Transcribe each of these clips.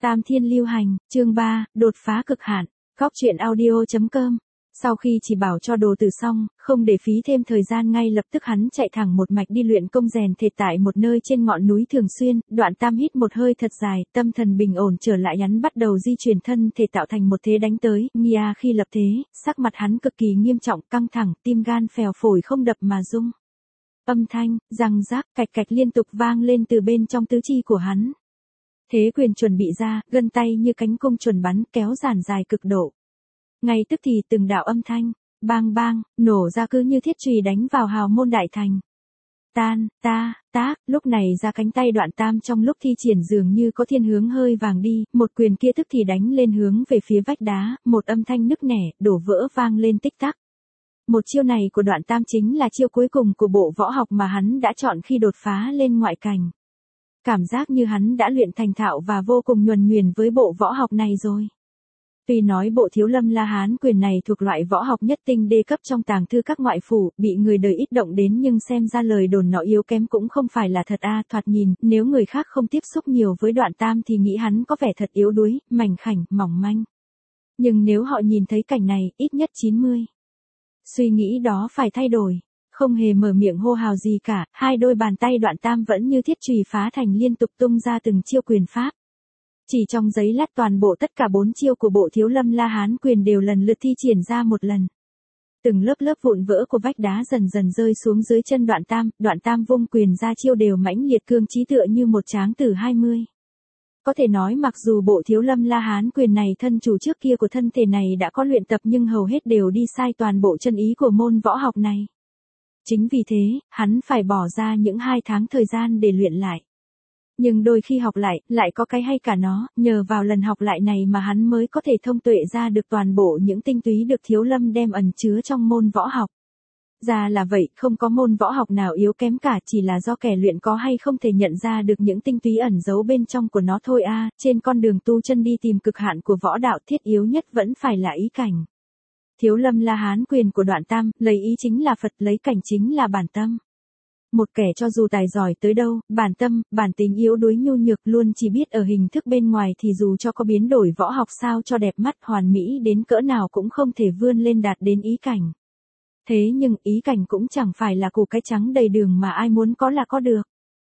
Tam Thiên Lưu Hành, chương 3, đột phá cực hạn. Góc truyện audio.com. Sau khi chỉ bảo cho đồ tử xong, không để phí thêm thời gian ngay lập tức hắn chạy thẳng một mạch đi luyện công rèn thể tại một nơi trên ngọn núi Thường Xuyên. Đoạn Tam hít một hơi thật dài, tâm thần bình ổn trở lại, hắn bắt đầu di chuyển thân thể tạo thành một thế đánh tới. Nghia khi lập thế, sắc mặt hắn cực kỳ nghiêm trọng, căng thẳng, tim gan phèo phổi không đập mà rung. Âm thanh, răng rác, cạch cạch liên tục vang lên từ bên trong tứ chi của hắn. Thế quyền chuẩn bị ra, gân tay như cánh cung chuẩn bắn, kéo giản dài cực độ. Ngay tức thì từng đạo âm thanh, bang bang, nổ ra cứ như thiết chùy đánh vào hào môn đại thành. Tan, ta, tác, lúc này ra cánh tay Đoạn Tam trong lúc thi triển dường như có thiên hướng hơi vàng đi, một quyền kia tức thì đánh lên hướng về phía vách đá, một âm thanh nức nẻ, đổ vỡ vang lên tích tắc. Một chiêu này của Đoạn Tam chính là chiêu cuối cùng của bộ võ học mà hắn đã chọn khi đột phá lên ngoại cảnh. Cảm giác như hắn đã luyện thành thạo và vô cùng nhuần nhuyễn với bộ võ học này rồi. Tuy nói bộ Thiếu Lâm La Hán quyền này thuộc loại võ học nhất tinh đê cấp trong tàng thư các ngoại phủ, bị người đời ít động đến, nhưng xem ra lời đồn nó yếu kém cũng không phải là thật a. Thoạt nhìn, nếu người khác không tiếp xúc nhiều với Đoạn Tam thì nghĩ hắn có vẻ thật yếu đuối, mảnh khảnh, mỏng manh. Nhưng nếu họ nhìn thấy cảnh này, ít nhất 90. Suy nghĩ đó phải thay đổi. Không hề mở miệng hô hào gì cả, hai đôi bàn tay Đoạn Tam vẫn như thiết chùy phá thành liên tục tung ra từng chiêu quyền pháp. Chỉ trong giây lát toàn bộ tất cả 4 chiêu của bộ Thiếu Lâm La Hán quyền đều lần lượt thi triển ra một lần. Từng lớp lớp vụn vỡ của vách đá dần dần rơi xuống dưới chân Đoạn Tam vung quyền ra chiêu đều mãnh liệt cương chí tựa như một tráng tử 20. Có thể nói mặc dù bộ Thiếu Lâm La Hán quyền này thân chủ trước kia của thân thể này đã có luyện tập nhưng hầu hết đều đi sai toàn bộ chân ý của môn võ học này. Chính vì thế, hắn phải bỏ ra những 2 tháng thời gian để luyện lại. Nhưng đôi khi học lại có cái hay cả nó, nhờ vào lần học lại này mà hắn mới có thể thông tuệ ra được toàn bộ những tinh túy được Thiếu Lâm đem ẩn chứa trong môn võ học. Ra là vậy, không có môn võ học nào yếu kém cả, chỉ là do kẻ luyện có hay không thể nhận ra được những tinh túy ẩn giấu bên trong của nó thôi a. Trên con đường tu chân đi tìm cực hạn của võ đạo, thiết yếu nhất vẫn phải là ý cảnh. Thiếu Lâm La Hán quyền của Đoạn Tam, lấy ý chính là Phật, lấy cảnh chính là bản tâm. Một kẻ cho dù tài giỏi tới đâu, bản tâm, bản tính yếu đuối nhu nhược luôn chỉ biết ở hình thức bên ngoài thì dù cho có biến đổi võ học sao cho đẹp mắt hoàn mỹ đến cỡ nào cũng không thể vươn lên đạt đến ý cảnh. Thế nhưng ý cảnh cũng chẳng phải là củ cái trắng đầy đường mà ai muốn có là có được.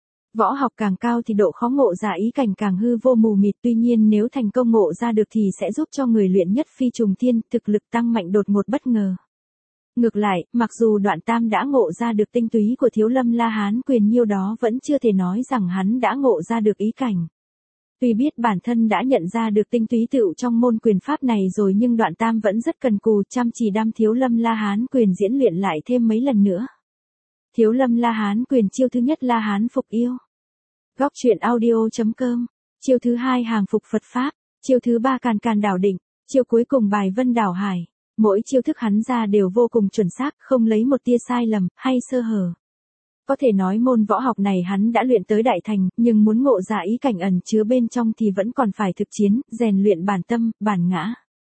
Võ học càng cao thì độ khó ngộ ra ý cảnh càng hư vô mù mịt, tuy nhiên nếu thành công ngộ ra được thì sẽ giúp cho người luyện nhất phi trùng thiên, thực lực tăng mạnh đột ngột bất ngờ. Ngược lại, mặc dù Đoạn Tam đã ngộ ra được tinh túy của Thiếu Lâm La Hán quyền nhiêu đó vẫn chưa thể nói rằng hắn đã ngộ ra được ý cảnh. Tuy biết bản thân đã nhận ra được tinh túy tựu trong môn quyền pháp này rồi nhưng Đoạn Tam vẫn rất cần cù chăm chỉ đam Thiếu Lâm La Hán quyền diễn luyện lại thêm mấy lần nữa. Thiếu Lâm La Hán quyền chiêu thứ nhất La Hán phục yêu. Góc truyện audio.com. Chiêu thứ 2 hàng phục Phật Pháp. Chiêu thứ 3 càn càn đảo định. Chiêu cuối cùng bài vân đảo hải. Mỗi chiêu thức hắn ra đều vô cùng chuẩn xác, không lấy một tia sai lầm, hay sơ hở. Có thể nói môn võ học này hắn đã luyện tới đại thành, nhưng muốn ngộ ra ý cảnh ẩn chứa bên trong thì vẫn còn phải thực chiến, rèn luyện bản tâm, bản ngã.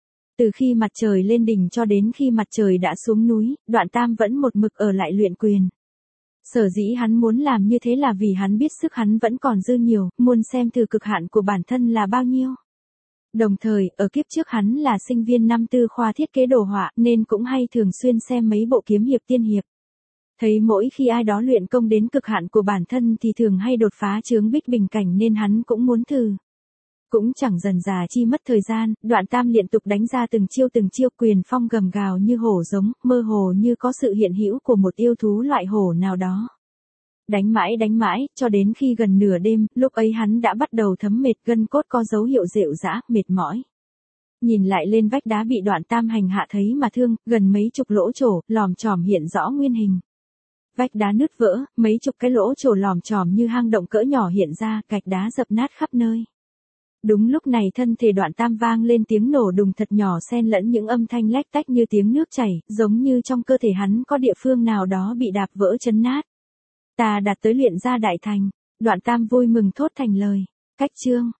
Từ khi mặt trời lên đỉnh cho đến khi mặt trời đã xuống núi, Đoạn Tam vẫn một mực ở lại luyện quyền. Sở dĩ hắn muốn làm như thế là vì hắn biết sức hắn vẫn còn dư nhiều, muốn xem thử cực hạn của bản thân là bao nhiêu. Đồng thời, ở kiếp trước hắn là sinh viên năm tư khoa thiết kế đồ họa nên cũng hay thường xuyên xem mấy bộ kiếm hiệp tiên hiệp. Thấy mỗi khi ai đó luyện công đến cực hạn của bản thân thì thường hay đột phá chướng bích bình cảnh nên hắn cũng muốn thử. Cũng chẳng dần dà chi mất thời gian, Đoạn Tam liên tục đánh ra từng chiêu quyền phong gầm gào như hổ giống, mơ hồ như có sự hiện hữu của một yêu thú loại hổ nào đó. Đánh mãi, cho đến khi gần nửa đêm, lúc ấy hắn đã bắt đầu thấm mệt, gân cốt có dấu hiệu rệu rã, mệt mỏi. Nhìn lại lên vách đá bị Đoạn Tam hành hạ thấy mà thương, gần mấy chục lỗ trổ, lòm chòm hiện rõ nguyên hình. Vách đá nứt vỡ, mấy chục cái lỗ trổ lòm chòm như hang động cỡ nhỏ hiện ra, gạch đá dập nát khắp nơi. Đúng lúc này thân thể Đoạn Tam vang lên tiếng nổ đùng thật nhỏ xen lẫn những âm thanh lách tách như tiếng nước chảy, giống như trong cơ thể hắn có địa phương nào đó bị đạp vỡ chấn nát. Ta đạt tới luyện ra đại thành, Đoạn Tam vui mừng thốt thành lời. Cách chương.